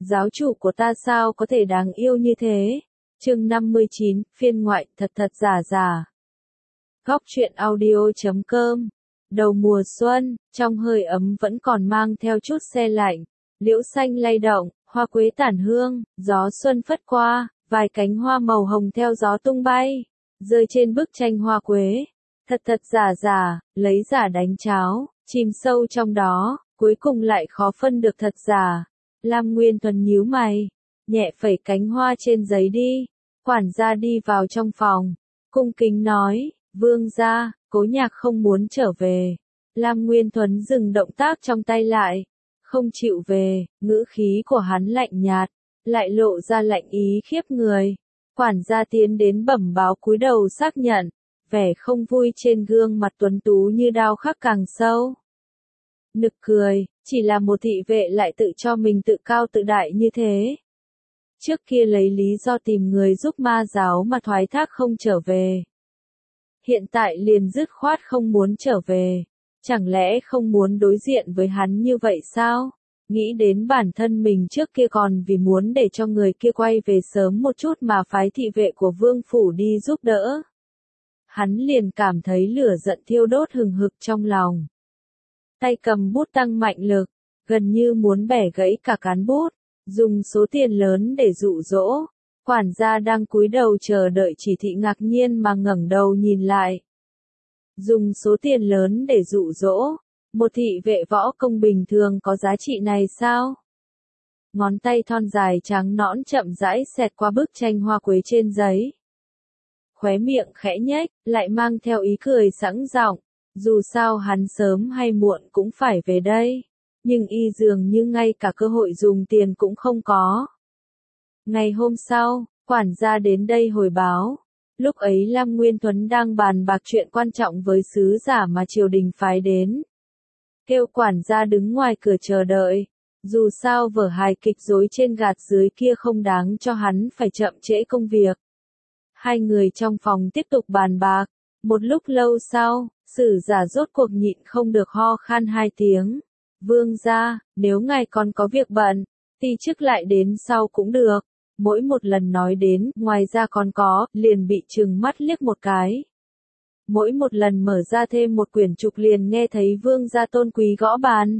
giáo chủ của ta sao có thể đáng yêu như thế. Chương 59, phiên ngoại, thật thật giả giả. Góc truyện audio.com. Đầu mùa xuân, trong hơi ấm vẫn còn mang theo chút se lạnh, liễu xanh lay động, hoa quế tản hương, gió xuân phất qua, vài cánh hoa màu hồng theo gió tung bay, rơi trên bức tranh hoa quế. Thật thật giả giả, lấy giả đánh cháo, chìm sâu trong đó, cuối cùng lại khó phân được thật giả. Lam Nguyên Tuấn nhíu mày, nhẹ phẩy cánh hoa trên giấy đi. Quản gia đi vào trong phòng, cung kính nói, vương gia, Cố Nhạc không muốn trở về. Lam Nguyên Tuấn dừng động tác trong tay lại, không chịu về, ngữ khí của hắn lạnh nhạt, lại lộ ra lạnh ý khiếp người. Quản gia tiến đến bẩm báo cúi đầu xác nhận, vẻ không vui trên gương mặt tuấn tú như đao khắc càng sâu. Nực cười, chỉ là một thị vệ lại tự cho mình tự cao tự đại như thế. Trước kia lấy lý do tìm người giúp ma giáo mà thoái thác không trở về. Hiện tại liền dứt khoát không muốn trở về. Chẳng lẽ không muốn đối diện với hắn như vậy sao? Nghĩ đến bản thân mình trước kia còn vì muốn để cho người kia quay về sớm một chút mà phái thị vệ của vương phủ đi giúp đỡ. Hắn liền cảm thấy lửa giận thiêu đốt hừng hực trong lòng. Tay cầm bút tăng mạnh lực, gần như muốn bẻ gãy cả cán bút, dùng số tiền lớn để dụ dỗ. Quản gia đang cúi đầu chờ đợi chỉ thị ngạc nhiên mà ngẩng đầu nhìn lại. Dùng số tiền lớn để dụ dỗ, một thị vệ võ công bình thường có giá trị này sao? Ngón tay thon dài trắng nõn chậm rãi xẹt qua bức tranh hoa quế trên giấy. Khóe miệng khẽ nhếch, lại mang theo ý cười sẵn giọng, dù sao hắn sớm hay muộn cũng phải về đây, nhưng y dường như ngay cả cơ hội dùng tiền cũng không có. Ngày hôm sau, quản gia đến đây hồi báo, lúc ấy Lam Nguyên Tuấn đang bàn bạc chuyện quan trọng với sứ giả mà triều đình phái đến. Kêu quản gia đứng ngoài cửa chờ đợi, dù sao vở hài kịch dối trên gạt dưới kia không đáng cho hắn phải chậm trễ công việc. Hai người trong phòng tiếp tục bàn bạc, một lúc lâu sau, sử giả rốt cuộc nhịn không được ho khan hai tiếng. Vương gia, nếu ngài còn có việc bận, thì trước lại đến sau cũng được. Mỗi một lần nói đến, ngoài ra còn có, liền bị trừng mắt liếc một cái. Mỗi một lần mở ra thêm một quyển trục liền nghe thấy vương gia tôn quý gõ bàn.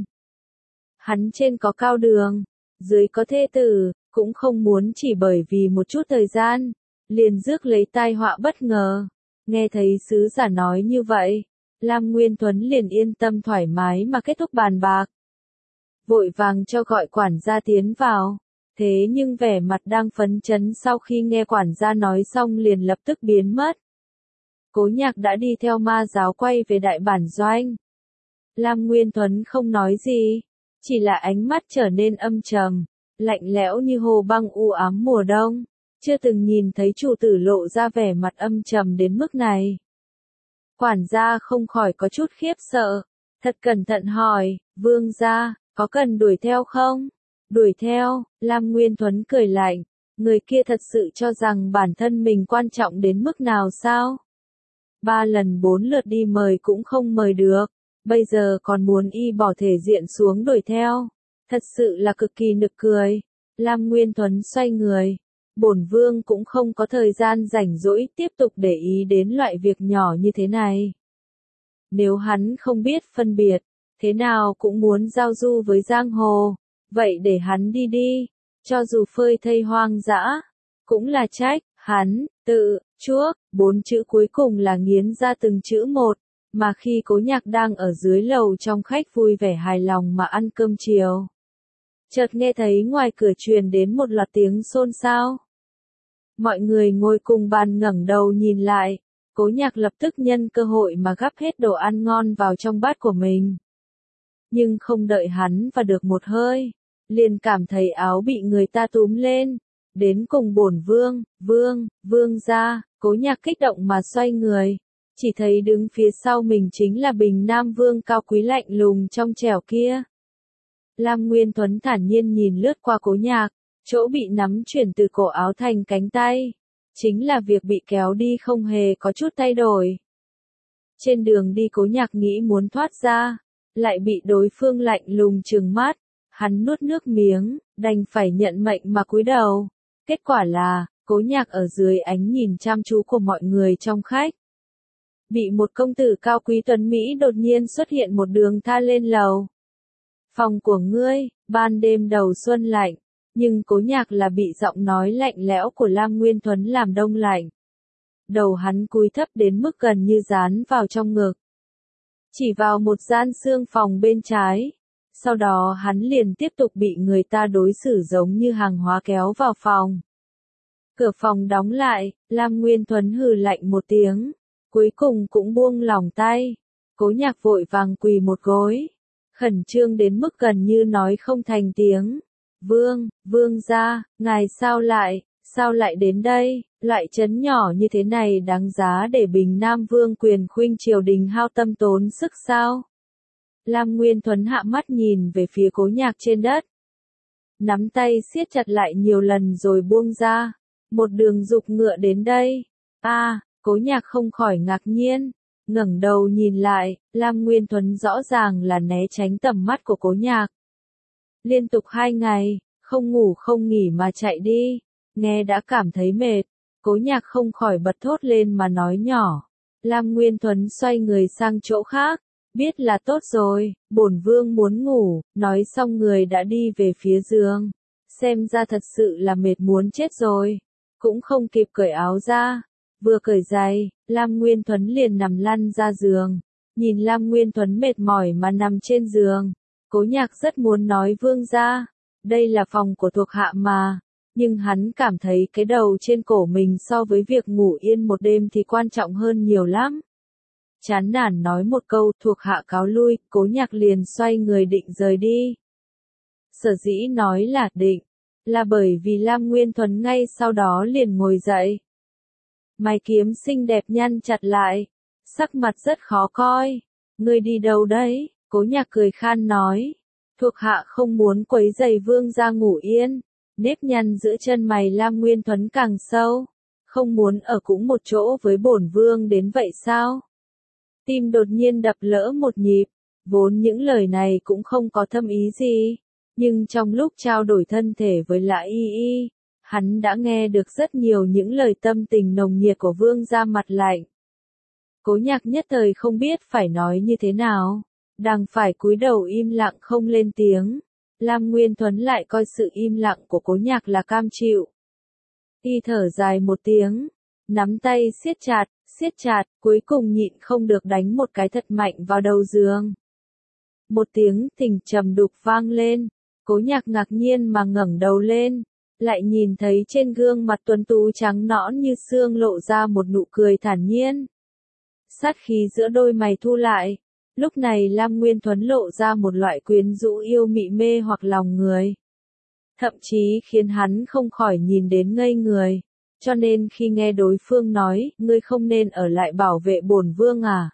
Hắn trên có cao đường, dưới có thê tử, cũng không muốn chỉ bởi vì một chút thời gian, liền rước lấy tai họa bất ngờ. Nghe thấy sứ giả nói như vậy, Lam Nguyên Tuấn liền yên tâm thoải mái mà kết thúc bàn bạc. Vội vàng cho gọi quản gia tiến vào. Thế nhưng vẻ mặt đang phấn chấn sau khi nghe quản gia nói xong liền lập tức biến mất. Cố Nhạc đã đi theo ma giáo quay về đại bản doanh. Lam Nguyên Tuấn không nói gì, chỉ là ánh mắt trở nên âm trầm, lạnh lẽo như hồ băng u ám mùa đông. Chưa từng nhìn thấy chủ tử lộ ra vẻ mặt âm trầm đến mức này. Quản gia không khỏi có chút khiếp sợ, thật cẩn thận hỏi, vương gia, có cần đuổi theo không? Đuổi theo, Lam Nguyên Tuấn cười lạnh, người kia thật sự cho rằng bản thân mình quan trọng đến mức nào sao? 3 lần 4 lượt đi mời cũng không mời được, bây giờ còn muốn y bỏ thể diện xuống đuổi theo. Thật sự là cực kỳ nực cười. Lam Nguyên Tuấn xoay người. Bổn vương cũng không có thời gian rảnh rỗi tiếp tục để ý đến loại việc nhỏ như thế này. Nếu hắn không biết phân biệt, thế nào cũng muốn giao du với giang hồ, vậy để hắn đi đi, cho dù phơi thây hoang dã, cũng là trách, hắn, tự, chuốc, 4 chữ cuối cùng là nghiến ra từng chữ một, mà khi Cố Nhạc đang ở dưới lầu trong khách vui vẻ hài lòng mà ăn cơm chiều. Chợt nghe thấy ngoài cửa truyền đến một loạt tiếng xôn xao. Mọi người ngồi cùng bàn ngẩng đầu nhìn lại, Cố Nhạc lập tức nhân cơ hội mà gắp hết đồ ăn ngon vào trong bát của mình. Nhưng không đợi hắn và được một hơi, liền cảm thấy áo bị người ta túm lên, đến cùng bổn vương gia. Cố Nhạc kích động mà xoay người, chỉ thấy đứng phía sau mình chính là Bình Nam Vương cao quý lạnh lùng trong trẻo kia. Lam Nguyên Tuấn thản nhiên nhìn lướt qua Cố Nhạc, chỗ bị nắm chuyển từ cổ áo thành cánh tay, chính là việc bị kéo đi không hề có chút thay đổi. Trên đường đi Cố Nhạc nghĩ muốn thoát ra, lại bị đối phương lạnh lùng trừng mắt, hắn nuốt nước miếng, đành phải nhận mệnh mà cúi đầu. Kết quả là, Cố Nhạc ở dưới ánh nhìn chăm chú của mọi người trong khách, bị một công tử cao quý tuấn Mỹ đột nhiên xuất hiện một đường tha lên lầu. Phòng của ngươi, ban đêm đầu xuân lạnh, nhưng Cố Nhạc là bị giọng nói lạnh lẽo của Lam Nguyên Thuấn làm đông lạnh. Đầu hắn cúi thấp đến mức gần như dán vào trong ngực. Chỉ vào một gian xương phòng bên trái. Sau đó hắn liền tiếp tục bị người ta đối xử giống như hàng hóa kéo vào phòng. Cửa phòng đóng lại, Lam Nguyên Thuấn hừ lạnh một tiếng. Cuối cùng cũng buông lỏng tay. Cố Nhạc vội vàng quỳ một gối. Khẩn trương đến mức gần như nói không thành tiếng. Vương gia, ngài sao lại đến đây, loại trấn nhỏ như thế này đáng giá để Bình Nam Vương quyền khuynh triều đình hao tâm tốn sức sao? Lam Nguyên Thuấn hạ mắt nhìn về phía Cố Nhạc trên đất. Nắm tay siết chặt lại nhiều lần rồi buông ra. Một đường dục ngựa đến đây. Cố Nhạc không khỏi ngạc nhiên. Ngẩng đầu nhìn lại, Lam Nguyên Thuấn rõ ràng là né tránh tầm mắt của Cố Nhạc. Liên tục 2 ngày, không ngủ không nghỉ mà chạy đi. Nghe đã cảm thấy mệt. Cố Nhạc không khỏi bật thốt lên mà nói nhỏ. Lam Nguyên Thuấn xoay người sang chỗ khác. Biết là tốt rồi, bổn vương muốn ngủ, nói xong người đã đi về phía giường. Xem ra thật sự là mệt muốn chết rồi. Cũng không kịp cởi áo ra. Vừa cởi giày, Lam Nguyên Thuấn liền nằm lăn ra giường. Nhìn Lam Nguyên Thuấn mệt mỏi mà nằm trên giường. Cố Nhạc rất muốn nói vương gia. Đây là phòng của thuộc hạ mà. Nhưng hắn cảm thấy cái đầu trên cổ mình so với việc ngủ yên một đêm thì quan trọng hơn nhiều lắm. Chán nản nói một câu thuộc hạ cáo lui, Cố Nhạc liền xoay người định rời đi. Sở dĩ nói là định, là bởi vì Lam Nguyên Thuấn ngay sau đó liền ngồi dậy. Mày kiếm xinh đẹp nhăn chặt lại, sắc mặt rất khó coi. Ngươi đi đâu đấy? Cố Nhạc cười khan nói. Thuộc hạ không muốn quấy rầy vương gia ngủ yên. Nếp nhăn giữa chân mày Lam Nguyên Thuấn càng sâu. Không muốn ở cũng một chỗ với bổn vương đến vậy sao? Tim đột nhiên đập lỡ một nhịp. Vốn những lời này cũng không có thâm ý gì. Nhưng trong lúc trao đổi thân thể với Lã Y Y, hắn đã nghe được rất nhiều những lời tâm tình nồng nhiệt của vương gia mặt lạnh. Cố Nhạc nhất thời không biết phải nói như thế nào. Đành phải cúi đầu im lặng không lên tiếng. Lam Nguyên Thuấn lại coi sự im lặng của Cố Nhạc là cam chịu. Y thở dài một tiếng, nắm tay siết chặt, cuối cùng nhịn không được đánh một cái thật mạnh vào đầu giường. Một tiếng thình trầm đục vang lên, Cố Nhạc ngạc nhiên mà ngẩng đầu lên, lại nhìn thấy trên gương mặt tuấn tú trắng nõn như xương lộ ra một nụ cười thản nhiên. Sát khí giữa đôi mày thu lại. Lúc này Lam Nguyên Thuấn lộ ra một loại quyến rũ yêu mị mê hoặc lòng người. Thậm chí khiến hắn không khỏi nhìn đến ngây người. Cho nên khi nghe đối phương nói, ngươi không nên ở lại bảo vệ bổn vương à?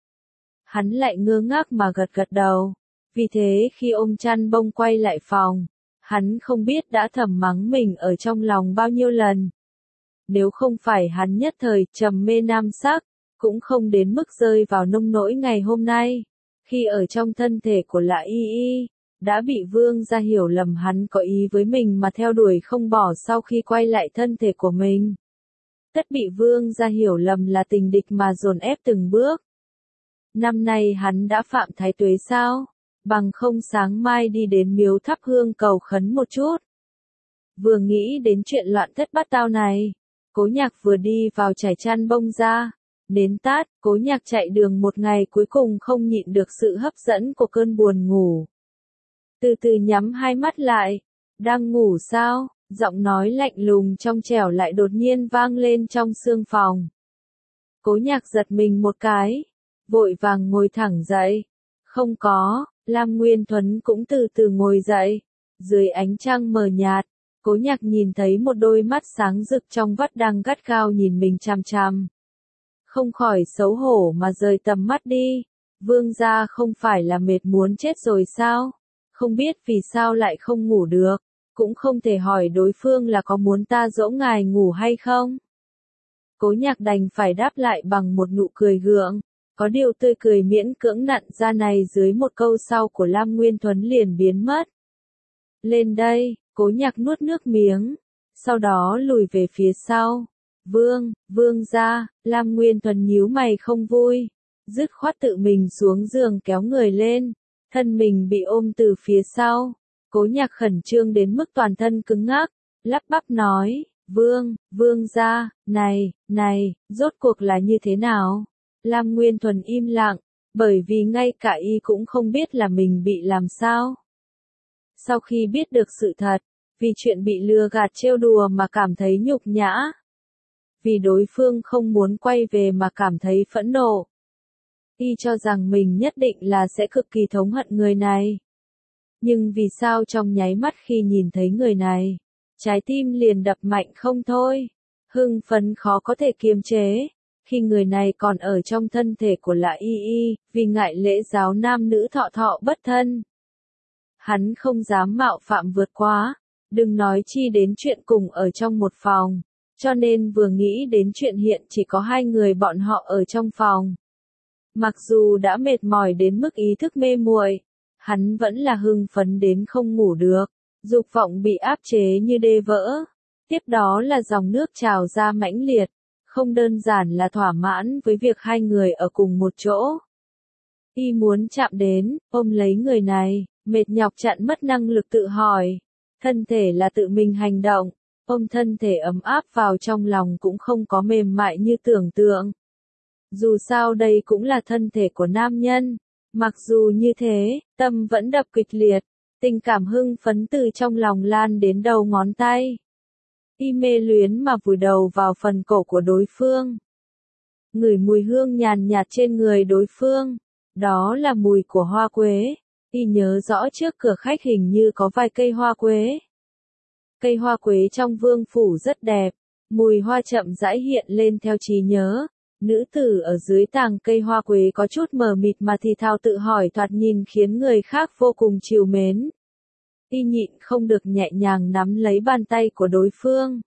Hắn lại ngơ ngác mà gật gật đầu. Vì thế khi ôm chăn bông quay lại phòng, hắn không biết đã thầm mắng mình ở trong lòng bao nhiêu lần. Nếu không phải hắn nhất thời trầm mê nam sắc, cũng không đến mức rơi vào nông nỗi ngày hôm nay. Khi ở trong thân thể của Lã Y Y, đã bị vương gia hiểu lầm hắn có ý với mình mà theo đuổi không bỏ sau khi quay lại thân thể của mình. Tất bị vương gia hiểu lầm là tình địch mà dồn ép từng bước. Năm nay hắn đã phạm thái tuế sao? Bằng không sáng mai đi đến miếu thắp hương cầu khấn một chút. Vừa nghĩ đến chuyện loạn thất bát tao này, Cố Nhạc vừa đi vào trải chăn bông ra. Nến tát, Cố Nhạc chạy đường một ngày cuối cùng không nhịn được sự hấp dẫn của cơn buồn ngủ. Từ từ nhắm hai mắt lại. Đang ngủ sao? Giọng nói lạnh lùng trong trẻo lại đột nhiên vang lên trong sương phòng. Cố Nhạc giật mình một cái. Vội vàng ngồi thẳng dậy. Không có, Lam Nguyên Thuấn cũng từ từ ngồi dậy. Dưới ánh trăng mờ nhạt, Cố Nhạc nhìn thấy một đôi mắt sáng rực trong vắt đang gắt gao nhìn mình chằm chằm. Không khỏi xấu hổ mà rời tầm mắt đi. Vương gia không phải là mệt muốn chết rồi sao? Không biết vì sao lại không ngủ được. Cũng không thể hỏi đối phương là có muốn ta dỗ ngài ngủ hay không? Cố Nhạc đành phải đáp lại bằng một nụ cười gượng. Có điều tươi cười miễn cưỡng nặn ra này dưới một câu sau của Lam Nguyên Thuấn liền biến mất. Lên đây, Cố Nhạc nuốt nước miếng, sau đó lùi về phía sau. Vương gia, Lam Nguyên Thuần nhíu mày không vui, dứt khoát tự mình xuống giường kéo người lên, thân mình bị ôm từ phía sau. Cố Nhạc khẩn trương đến mức toàn thân cứng ngắc, lắp bắp nói, vương gia, này, rốt cuộc là như thế nào? Lam Nguyên Thuần im lặng, bởi vì ngay cả y cũng không biết là mình bị làm sao. Sau khi biết được sự thật, vì chuyện bị lừa gạt trêu đùa mà cảm thấy nhục nhã. Vì đối phương không muốn quay về mà cảm thấy phẫn nộ. Y cho rằng mình nhất định là sẽ cực kỳ thống hận người này. Nhưng vì sao trong nháy mắt khi nhìn thấy người này, trái tim liền đập mạnh không thôi, hưng phấn khó có thể kiềm chế, khi người này còn ở trong thân thể của Lã Y, vì ngại lễ giáo nam nữ thọ thọ bất thân. Hắn không dám mạo phạm vượt quá, đừng nói chi đến chuyện cùng ở trong một phòng, cho nên vừa nghĩ đến chuyện hiện chỉ có hai người bọn họ ở trong phòng. Mặc dù đã mệt mỏi đến mức ý thức mê muội, hắn vẫn là hưng phấn đến không ngủ được, dục vọng bị áp chế như đê vỡ. Tiếp đó là dòng nước trào ra mãnh liệt, không đơn giản là thỏa mãn với việc hai người ở cùng một chỗ. Y muốn chạm đến, ôm lấy người này, mệt nhọc chặn mất năng lực tự hỏi. Thân thể là tự mình hành động, ôm thân thể ấm áp vào trong lòng cũng không có mềm mại như tưởng tượng. Dù sao đây cũng là thân thể của nam nhân, mặc dù như thế, tâm vẫn đập kịch liệt, tình cảm hưng phấn từ trong lòng lan đến đầu ngón tay. Y mê luyến mà vùi đầu vào phần cổ của đối phương. Ngửi mùi hương nhàn nhạt trên người đối phương, đó là mùi của hoa quế. Y nhớ rõ trước cửa khách hình như có vài cây hoa quế. Cây hoa quế trong vương phủ rất đẹp, mùi hoa chậm rãi hiện lên theo trí nhớ. Nữ tử ở dưới tàng cây hoa quế có chút mờ mịt mà thì thào tự hỏi thoạt nhìn khiến người khác vô cùng trìu mến. Y nhịn không được nhẹ nhàng nắm lấy bàn tay của đối phương.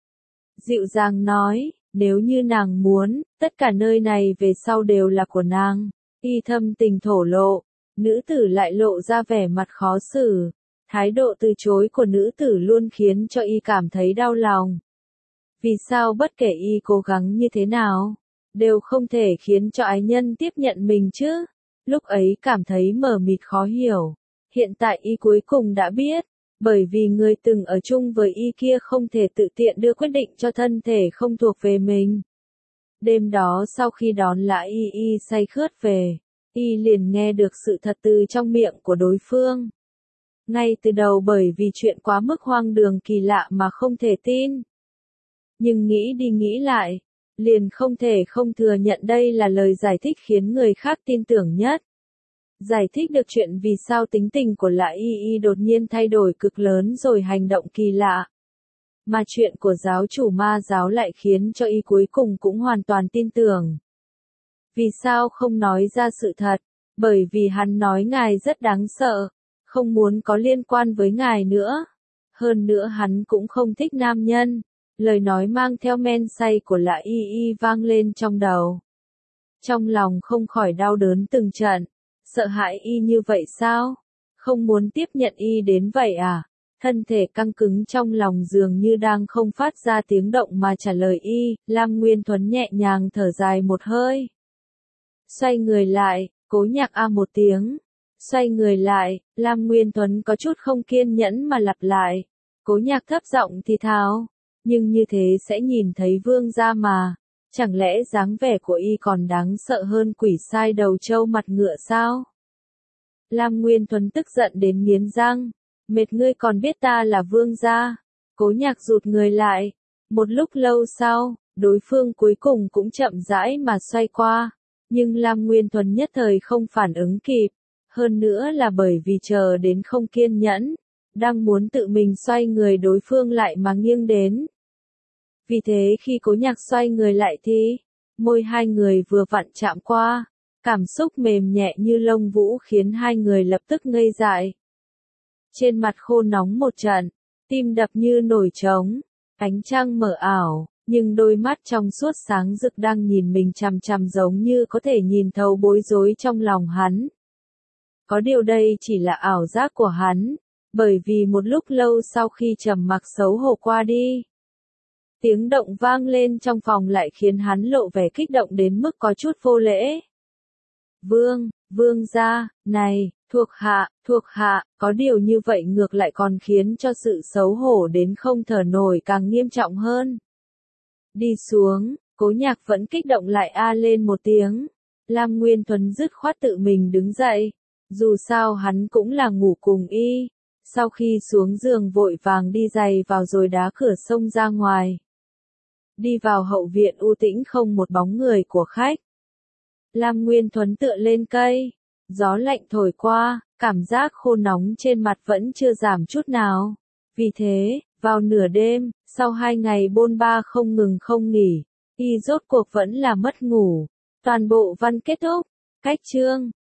Dịu dàng nói, nếu như nàng muốn, tất cả nơi này về sau đều là của nàng. Y thâm tình thổ lộ, nữ tử lại lộ ra vẻ mặt khó xử. Thái độ từ chối của nữ tử luôn khiến cho y cảm thấy đau lòng. Vì sao bất kể y cố gắng như thế nào, đều không thể khiến cho ái nhân tiếp nhận mình chứ? Lúc ấy cảm thấy mờ mịt khó hiểu. Hiện tại y cuối cùng đã biết, bởi vì người từng ở chung với y kia không thể tự tiện đưa quyết định cho thân thể không thuộc về mình. Đêm đó sau khi đón Lã Y say khướt về, y liền nghe được sự thật từ trong miệng của đối phương. Ngay từ đầu bởi vì chuyện quá mức hoang đường kỳ lạ mà không thể tin. Nhưng nghĩ đi nghĩ lại, liền không thể không thừa nhận đây là lời giải thích khiến người khác tin tưởng nhất. Giải thích được chuyện vì sao tính tình của Lã Y đột nhiên thay đổi cực lớn rồi hành động kỳ lạ. Mà chuyện của giáo chủ ma giáo lại khiến cho y cuối cùng cũng hoàn toàn tin tưởng. Vì sao không nói ra sự thật? Bởi vì hắn nói ngài rất đáng sợ, không muốn có liên quan với ngài nữa. Hơn nữa hắn cũng không thích nam nhân. Lời nói mang theo men say của Lã Y vang lên trong đầu. Trong lòng không khỏi đau đớn từng trận. Sợ hãi y như vậy sao? Không muốn tiếp nhận y đến vậy à? Thân thể căng cứng trong lòng dường như đang không phát ra tiếng động mà trả lời y. Lam Nguyên Thuần nhẹ nhàng thở dài một hơi. Xoay người lại, Cố Nhạc a một tiếng. Xoay người lại, Lam Nguyên Thuần có chút không kiên nhẫn mà lặp lại. Cố Nhạc thấp giọng thì thào. Nhưng như thế sẽ nhìn thấy vương gia mà. Chẳng lẽ dáng vẻ của y còn đáng sợ hơn quỷ sai đầu trâu mặt ngựa sao? Lam Nguyên Thuần tức giận đến nghiến răng. Mệt ngươi còn biết ta là vương gia. Cố Nhạc rụt người lại. Một lúc lâu sau, đối phương cuối cùng cũng chậm rãi mà xoay qua. Nhưng Lam Nguyên Thuần nhất thời không phản ứng kịp. Hơn nữa là bởi vì chờ đến không kiên nhẫn. Đang muốn tự mình xoay người đối phương lại mà nghiêng đến. Vì thế khi Cố Nhạc xoay người lại thì, môi hai người vừa vặn chạm qua, cảm xúc mềm nhẹ như lông vũ khiến hai người lập tức ngây dại. Trên mặt khô nóng một trận, tim đập như nổi trống, ánh trăng mờ ảo, nhưng đôi mắt trong suốt sáng rực đang nhìn mình chằm chằm giống như có thể nhìn thấu bối rối trong lòng hắn. Có điều đây chỉ là ảo giác của hắn, Bởi vì một lúc lâu sau khi trầm mặc xấu hổ qua đi, tiếng động vang lên trong phòng lại khiến hắn lộ vẻ kích động đến mức có chút vô lễ. Vương gia, này, thuộc hạ, có điều như vậy ngược lại còn khiến cho sự xấu hổ đến không thở nổi càng nghiêm trọng hơn. Đi xuống, Cố Nhạc vẫn kích động lại lên một tiếng. Lam Nguyên Tuấn dứt khoát tự mình đứng dậy. Dù sao hắn cũng là ngủ cùng y. Sau khi xuống giường vội vàng đi giày vào rồi đá cửa xông ra ngoài. Đi vào hậu viện u tĩnh không một bóng người của khách. Lam Nguyên Tuấn tựa lên cây. Gió lạnh thổi qua, cảm giác khô nóng trên mặt vẫn chưa giảm chút nào. Vì thế, vào nửa đêm, sau 2 ngày bôn ba không ngừng không nghỉ, y rốt cuộc vẫn là mất ngủ. Toàn bộ văn kết thúc. Cách chương